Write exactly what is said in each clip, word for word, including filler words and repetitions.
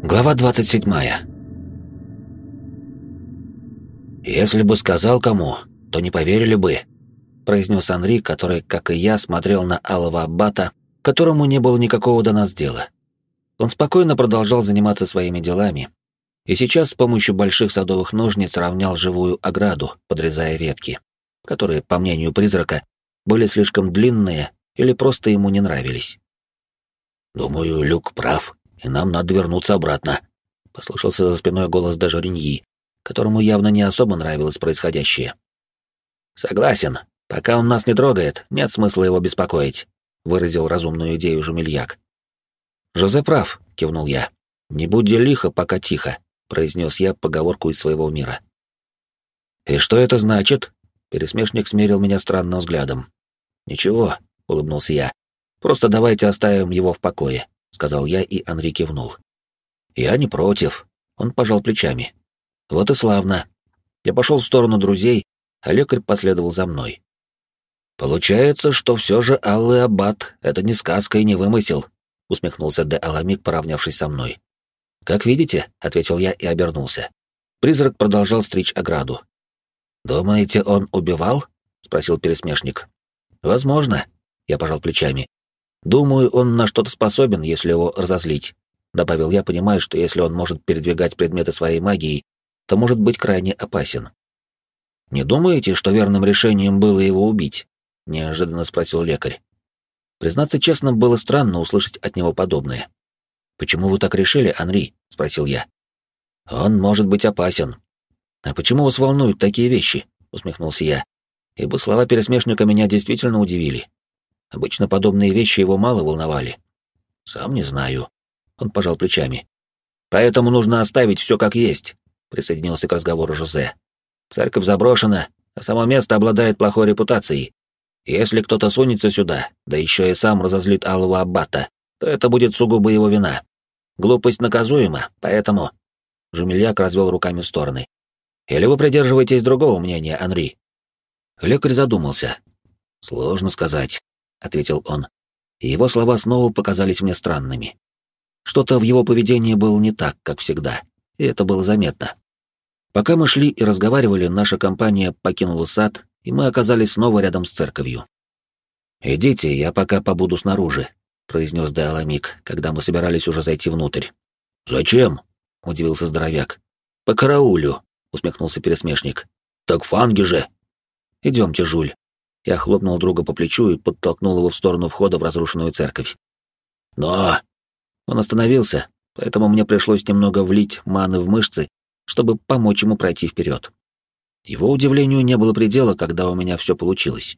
Глава двадцать седьмая. «Если бы сказал кому, то не поверили бы», — произнес Анри, который, как и я, смотрел на алого аббата, которому не было никакого до нас дела. Он спокойно продолжал заниматься своими делами, и сейчас с помощью больших садовых ножниц равнял живую ограду, подрезая ветки, которые, по мнению призрака, были слишком длинные или просто ему не нравились. «Думаю, Люк прав, и нам надо вернуться обратно», — послышался за спиной голос Д'Жориньи, которому явно не особо нравилось происходящее. «Согласен, пока он нас не трогает, нет смысла его беспокоить», — выразил разумную идею Жумельяк. «Жозе прав», — кивнул я. «Не будь лихо, пока тихо», — произнес я поговорку из своего мира. «И что это значит?» — пересмешник смерил меня странным взглядом. «Ничего», — улыбнулся я. «Просто давайте оставим его в покое», — сказал я, и Анри кивнул. «Я не против», — он пожал плечами. «Вот и славно». Я пошел в сторону друзей, а лекарь последовал за мной. «Получается, что все же Аллы Аббат — это не сказка и не вымысел», — усмехнулся де Аламик, поравнявшись со мной. «Как видите», — ответил я и обернулся. Призрак продолжал стричь ограду. «Думаете, он убивал?» — спросил пересмешник. «Возможно», — я пожал плечами. «Думаю, он на что-то способен, если его разозлить», — добавил я, понимая, что если он может передвигать предметы своей магией, то может быть крайне опасен. «Не думаете, что верным решением было его убить?» — неожиданно спросил лекарь. Признаться честно, было странно услышать от него подобное. «Почему вы так решили, Анри?» — спросил я. «Он может быть опасен». «А почему вас волнуют такие вещи?» — усмехнулся я, ибо слова пересмешника меня действительно удивили. Обычно подобные вещи его мало волновали. «Сам не знаю». Он пожал плечами. «Поэтому нужно оставить все как есть», — присоединился к разговору Жозе. «Церковь заброшена, а само место обладает плохой репутацией. Если кто-то сунется сюда, да еще и сам разозлит алого аббата, то это будет сугубо его вина. Глупость наказуема, поэтому...» Жумельяк развел руками в стороны. «Или вы придерживаетесь другого мнения, Анри?» Лекарь задумался. «Сложно сказать», — ответил он. И его слова снова показались мне странными. Что-то в его поведении было не так, как всегда, и это было заметно. Пока мы шли и разговаривали, наша компания покинула сад, и мы оказались снова рядом с церковью. «Идите, я пока побуду снаружи», — произнес де Аламик, когда мы собирались уже зайти внутрь. «Зачем?» — удивился здоровяк. «По караулю», — усмехнулся пересмешник. «Так фанги же!» «Идемте, Жуль». Я хлопнул друга по плечу и подтолкнул его в сторону входа в разрушенную церковь. «Но...» Он остановился, поэтому мне пришлось немного влить маны в мышцы, чтобы помочь ему пройти вперед. Его удивлению не было предела, когда у меня все получилось.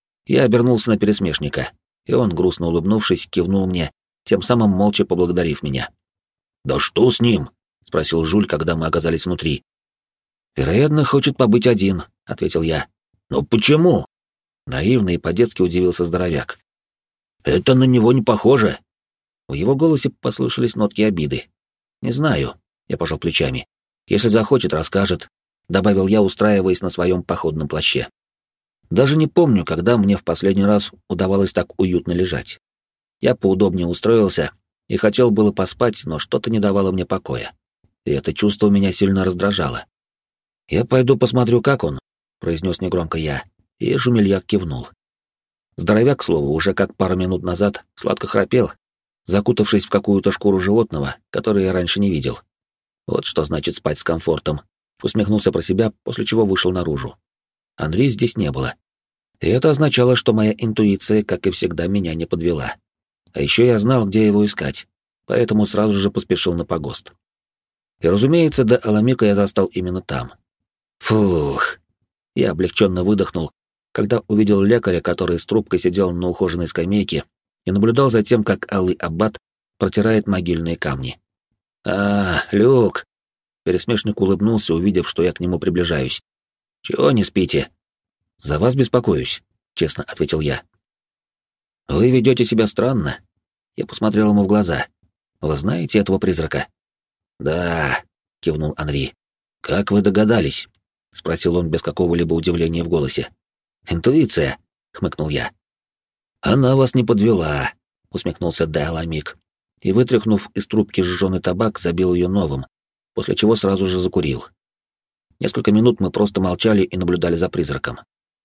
Я обернулся на пересмешника, и он, грустно улыбнувшись, кивнул мне, тем самым молча поблагодарив меня. «Да что с ним?» — спросил Жуль, когда мы оказались внутри. «Вероятно, хочет побыть один», — ответил я. «Но почему?» Наивно и по-детски удивился здоровяк. «Это на него не похоже». В его голосе послышались нотки обиды. «Не знаю», — я пожал плечами. «Если захочет, расскажет», — добавил я, устраиваясь на своем походном плаще. Даже не помню, когда мне в последний раз удавалось так уютно лежать. Я поудобнее устроился и хотел было поспать, но что-то не давало мне покоя. И это чувство меня сильно раздражало. «Я пойду посмотрю, как он», — произнес негромко я, и Жумельяк кивнул. Здоровяк, к слову, уже как пару минут назад сладко храпел, закутавшись в какую-то шкуру животного, которую я раньше не видел. Вот что значит спать с комфортом. Усмехнулся про себя, после чего вышел наружу. Анри здесь не было. И это означало, что моя интуиция, как и всегда, меня не подвела. А еще я знал, где его искать, поэтому сразу же поспешил на погост. И, разумеется, до Аламика я застал именно там. Фух! Я облегченно выдохнул, когда увидел лекаря, который с трубкой сидел на ухоженной скамейке и наблюдал за тем, как алый аббат протирает могильные камни. «А, Люк!» Пересмешник улыбнулся, увидев, что я к нему приближаюсь. «Чего не спите?» «За вас беспокоюсь», — честно ответил я. «Вы ведете себя странно». Я посмотрел ему в глаза. «Вы знаете этого призрака?» «Да», — кивнул Анри. «Как вы догадались?» — спросил он без какого-либо удивления в голосе. «Интуиция», — хмыкнул я. «Она вас не подвела», — усмехнулся де Аламик. и, вытряхнув из трубки сжженный табак, забил ее новым, после чего сразу же закурил. Несколько минут мы просто молчали и наблюдали за призраком.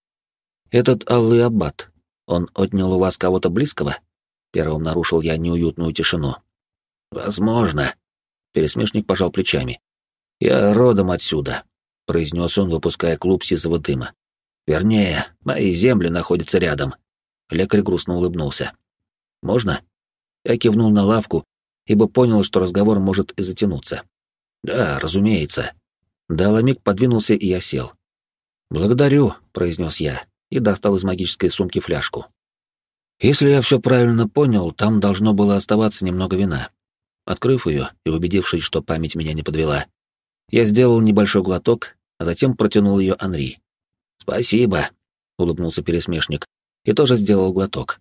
«Этот Аллы Аббат, он отнял у вас кого-то близкого?» Первым нарушил я неуютную тишину. «Возможно», — пересмешник пожал плечами. «Я родом отсюда», — произнес он, выпуская клуб сизого дыма. «Вернее, мои земли находятся рядом». Лекарь грустно улыбнулся. «Можно?» Я кивнул на лавку, ибо понял, что разговор может и затянуться. «Да, разумеется». Даламик подвинулся, и я сел. «Благодарю», — произнес я, и достал из магической сумки фляжку. Если я все правильно понял, там должно было оставаться немного вина. Открыв ее и убедившись, что память меня не подвела, я сделал небольшой глоток, а затем протянул ее Анри. «Спасибо», — улыбнулся пересмешник, и тоже сделал глоток.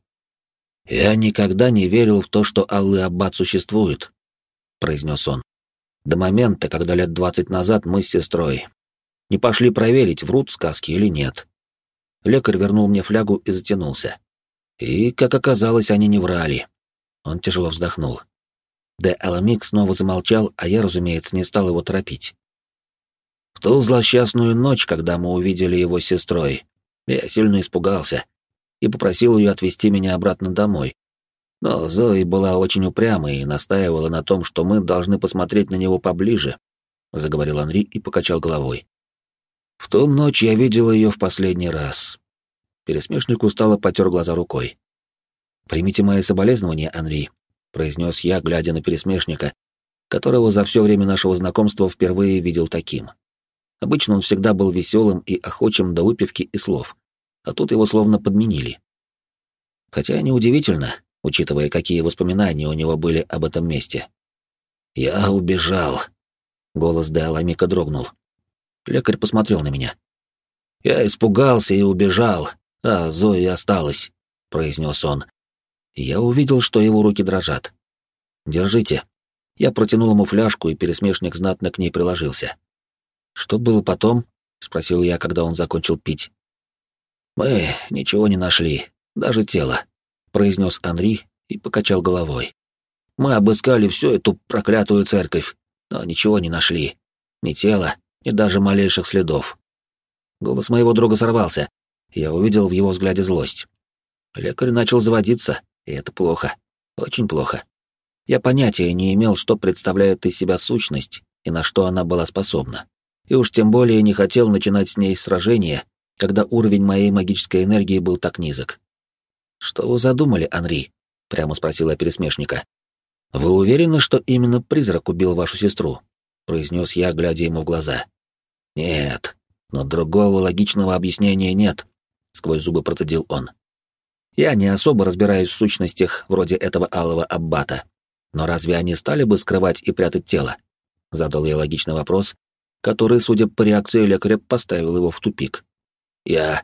«Я никогда не верил в то, что Аллы Аббат существует», — произнес он. «До момента, когда лет двадцать назад мы с сестрой не пошли проверить, врут сказки или нет». Лекарь вернул мне флягу и затянулся. И, как оказалось, они не врали. Он тяжело вздохнул. Де Аламик снова замолчал, а я, разумеется, не стал его торопить. В ту злосчастную ночь, когда мы увидели его с сестрой, я сильно испугался и попросил ее отвезти меня обратно домой. Но Зои была очень упрямой и настаивала на том, что мы должны посмотреть на него поближе, — заговорил Анри и покачал головой. В ту ночь я видел ее в последний раз. Пересмешник устало потер глаза рукой. «Примите мои соболезнования, Анри», — произнес я, глядя на пересмешника, которого за все время нашего знакомства впервые видел таким. Обычно он всегда был веселым и охочим до выпивки и слов, а тут его словно подменили. Хотя неудивительно, учитывая, какие воспоминания у него были об этом месте. «Я убежал», — голос де Аламика дрогнул. Лекарь посмотрел на меня. «Я испугался и убежал, а Зои осталась», — произнес он. Я увидел, что его руки дрожат. «Держите». Я протянул ему фляжку, и пересмешник знатно к ней приложился. «Что было потом?» — спросил я, когда он закончил пить. «Мы ничего не нашли, даже тело», — произнес Анри и покачал головой. «Мы обыскали всю эту проклятую церковь, но ничего не нашли. Ни тела, ни даже малейших следов». Голос моего друга сорвался. Я увидел в его взгляде злость. Лекарь начал заводиться, и это плохо. Очень плохо. Я понятия не имел, что представляет из себя сущность и на что она была способна. И уж тем более не хотел начинать с ней сражение, когда уровень моей магической энергии был так низок. «Что вы задумали, Анри?» — прямо спросила пересмешника. «Вы уверены, что именно призрак убил вашу сестру?» — произнес я, глядя ему в глаза. «Нет, но другого логичного объяснения нет», — сквозь зубы процедил он. «Я не особо разбираюсь в сущностях вроде этого Алого Аббата, но разве они стали бы скрывать и прятать тело?» — задал я логичный вопрос, который, судя по реакции лекаря, поставил его в тупик. «Я...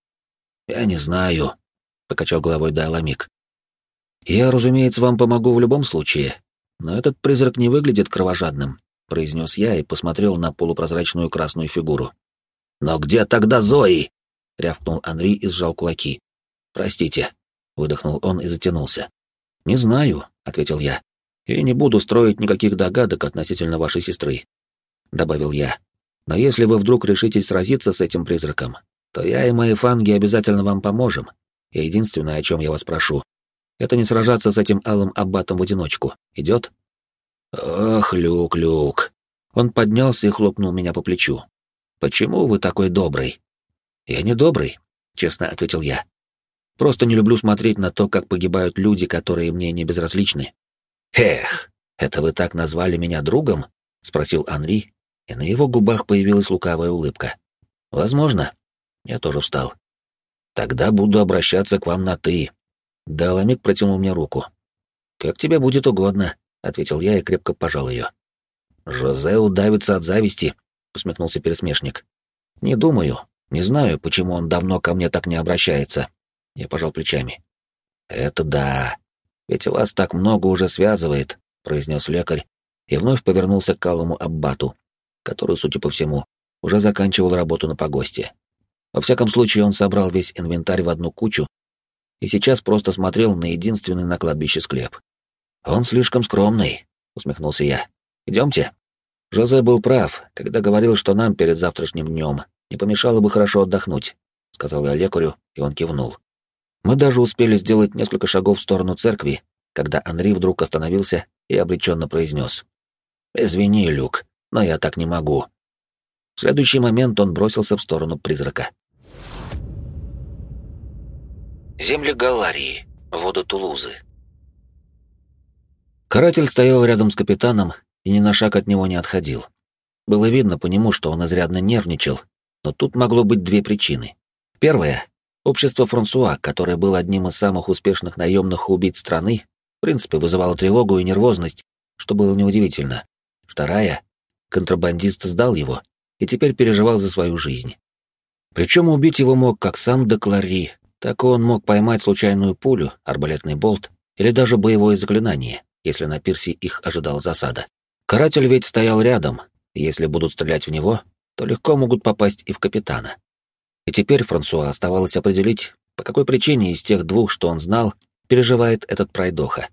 я не знаю», — покачал головой Дайламик. «Я, разумеется, вам помогу в любом случае, но этот призрак не выглядит кровожадным», — произнес я и посмотрел на полупрозрачную красную фигуру. «Но где тогда Зои?» — рявкнул Анри и сжал кулаки. «Простите», — выдохнул он и затянулся. «Не знаю», — ответил я, — «и не буду строить никаких догадок относительно вашей сестры», — добавил я. «Но если вы вдруг решитесь сразиться с этим призраком, то я и мои фанги обязательно вам поможем, и единственное, о чем я вас прошу, это не сражаться с этим Алым Аббатом в одиночку. Идет?» «Ох, Люк, Люк!» Он поднялся и хлопнул меня по плечу. «Почему вы такой добрый?» «Я не добрый», — честно ответил я. «Просто не люблю смотреть на то, как погибают люди, которые мне не безразличны». «Эх, это вы так назвали меня другом?» — спросил Анри, и на его губах появилась лукавая улыбка. «Возможно». Я тоже встал. «Тогда буду обращаться к вам на «ты». Даламик протянул мне руку. «Как тебе будет угодно», — ответил я и крепко пожал ее. «Жозе удавится от зависти», — усмехнулся пересмешник. «Не думаю. Не знаю, почему он давно ко мне так не обращается». Я пожал плечами. «Это да. Ведь вас так много уже связывает», — произнес лекарь и вновь повернулся к Алому Аббату, который, судя по всему, уже заканчивал работу на погосте. Во всяком случае, он собрал весь инвентарь в одну кучу и сейчас просто смотрел на единственный на кладбище склеп. «Он слишком скромный», — усмехнулся я. «Идемте». Жозе был прав, когда говорил, что нам перед завтрашним днем не помешало бы хорошо отдохнуть, — сказал я лекарю, и он кивнул. Мы даже успели сделать несколько шагов в сторону церкви, когда Анри вдруг остановился и обреченно произнес: «Извини, Люк, но я так не могу». В следующий момент он бросился в сторону призрака. Земли Галларии, воды Тулузы. Каратель стоял рядом с капитаном и ни на шаг от него не отходил. Было видно по нему, что он изрядно нервничал, но тут могло быть две причины. Первая — общество Франсуа, которое было одним из самых успешных наемных убийц страны, в принципе, вызывало тревогу и нервозность, что было неудивительно. Вторая — контрабандист сдал его и теперь переживал за свою жизнь. Причем убить его мог как сам де Клари, так и он мог поймать случайную пулю, арбалетный болт или даже боевое заклинание, если на пирсе их ожидала засада. Каратель ведь стоял рядом, и если будут стрелять в него, то легко могут попасть и в капитана. И теперь Франсуа оставалось определить, по какой причине из тех двух, что он знал, переживает этот пройдоха.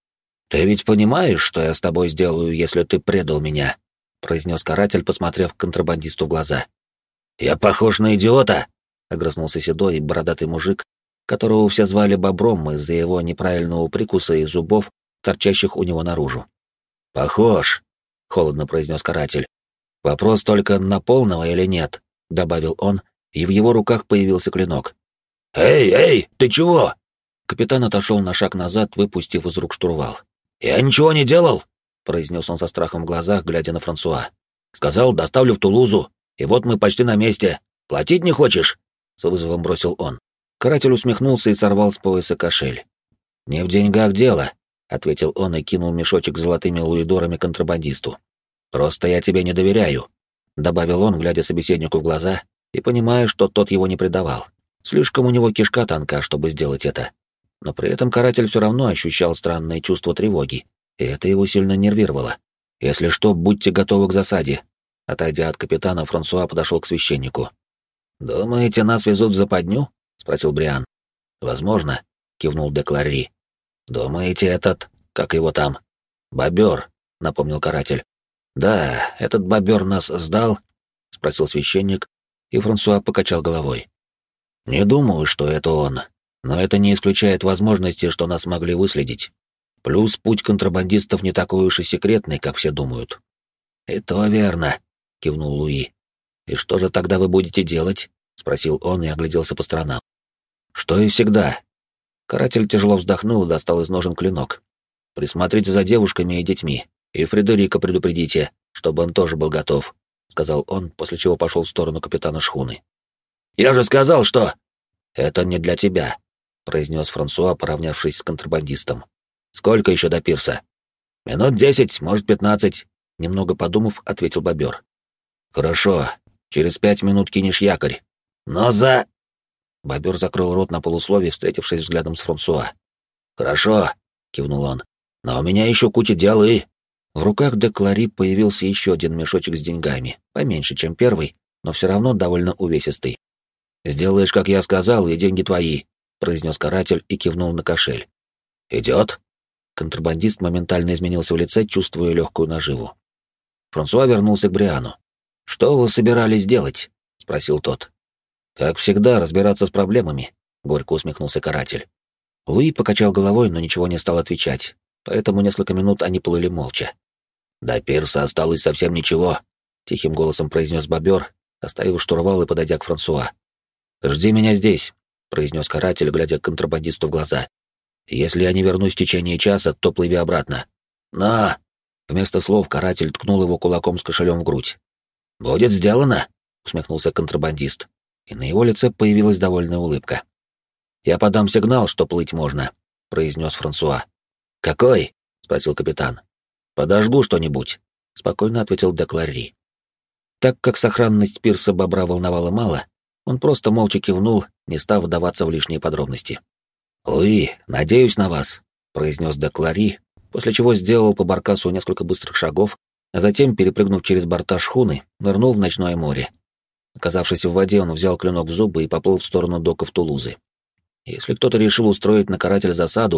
«Ты ведь понимаешь, что я с тобой сделаю, если ты предал меня?» — произнес каратель, посмотрев контрабандисту в глаза. «Я похож на идиота!» — огрызнулся седой и бородатый мужик, которого все звали Бобром из-за его неправильного прикуса и зубов, торчащих у него наружу. «Похож», — холодно произнес каратель. «Вопрос только, на полного или нет», — добавил он, и в его руках появился клинок. «Эй, эй, ты чего?» Капитан отошел на шаг назад, выпустив из рук штурвал. «Я ничего не делал», — произнес он со страхом в глазах, глядя на Франсуа. «Сказал, доставлю в Тулузу, и вот мы почти на месте. Платить не хочешь?» — с вызовом бросил он. Каратель усмехнулся и сорвал с пояса кошель. «Не в деньгах дело», — ответил он и кинул мешочек с золотыми луидорами контрабандисту. «Просто я тебе не доверяю», — добавил он, глядя собеседнику в глаза и понимая, что тот его не предавал. Слишком у него кишка тонка, чтобы сделать это. Но при этом каратель все равно ощущал странное чувство тревоги, и это его сильно нервировало. «Если что, будьте готовы к засаде». Отойдя от капитана, Франсуа подошел к священнику. «Думаете, нас везут в западню?» — спросил Бриан. «Возможно», — кивнул де Клари. «Думаете, этот... как его там?» «Бобер», — напомнил каратель. «Да, этот бобер нас сдал?» — спросил священник, и Франсуа покачал головой. «Не думаю, что это он, но это не исключает возможности, что нас могли выследить. Плюс путь контрабандистов не такой уж и секретный, как все думают». «И то верно», — кивнул Луи. «И что же тогда вы будете делать?» — спросил он и огляделся по сторонам. «Что и всегда». Каратель тяжело вздохнул и достал из ножен клинок. «Присмотрите за девушками и детьми, и Фредерика предупредите, чтобы он тоже был готов», — сказал он, после чего пошел в сторону капитана шхуны. «Я же сказал, что...» «Это не для тебя», — произнес Франсуа, поравнявшись с контрабандистом. «Сколько еще до пирса?» «Минут десять, может, пятнадцать», — немного подумав, ответил бобер. «Хорошо, через пять минут кинешь якорь. Но за...» Бобер закрыл рот на полусловие, встретившись взглядом с Франсуа. «Хорошо», — кивнул он, — «но у меня еще куча дел и...» В руках де Клари появился еще один мешочек с деньгами, поменьше, чем первый, но все равно довольно увесистый. «Сделаешь, как я сказал, и деньги твои», — произнес каратель и кивнул на кошель. «Идет?» Контрабандист моментально изменился в лице, чувствуя легкую наживу. Франсуа вернулся к Бриану. «Что вы собирались делать?» — спросил тот. «Как всегда, разбираться с проблемами», — горько усмехнулся каратель. Луи покачал головой, но ничего не стал отвечать, поэтому несколько минут они плыли молча. «До пирса осталось совсем ничего», — тихим голосом произнес бобер, оставив штурвал и подойдя к Франсуа. «Жди меня здесь», — произнес каратель, глядя контрабандисту в глаза. «Если я не вернусь в течение часа, то плыви обратно». «На!» Вместо слов каратель ткнул его кулаком с кошелем в грудь. «Будет сделано», — усмехнулся контрабандист, и на его лице появилась довольная улыбка. «Я подам сигнал, что плыть можно», — произнес Франсуа. «Какой?» — спросил капитан. «Подожгу что-нибудь», — спокойно ответил де Клари. Так как сохранность пирса бобра волновала мало, он просто молча кивнул, не став вдаваться в лишние подробности. «Луи, надеюсь на вас», — произнес де Клари, после чего сделал по баркасу несколько быстрых шагов, а затем, перепрыгнув через борта шхуны, нырнул в ночное море. Оказавшись в воде, он взял клинок в зубы и поплыл в сторону доков Тулузы. Если кто-то решил устроить на каратель засаду,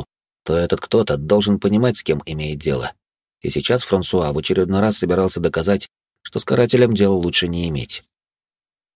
то этот кто-то должен понимать, с кем имеет дело. И сейчас Франсуа в очередной раз собирался доказать, что с карателем дел лучше не иметь.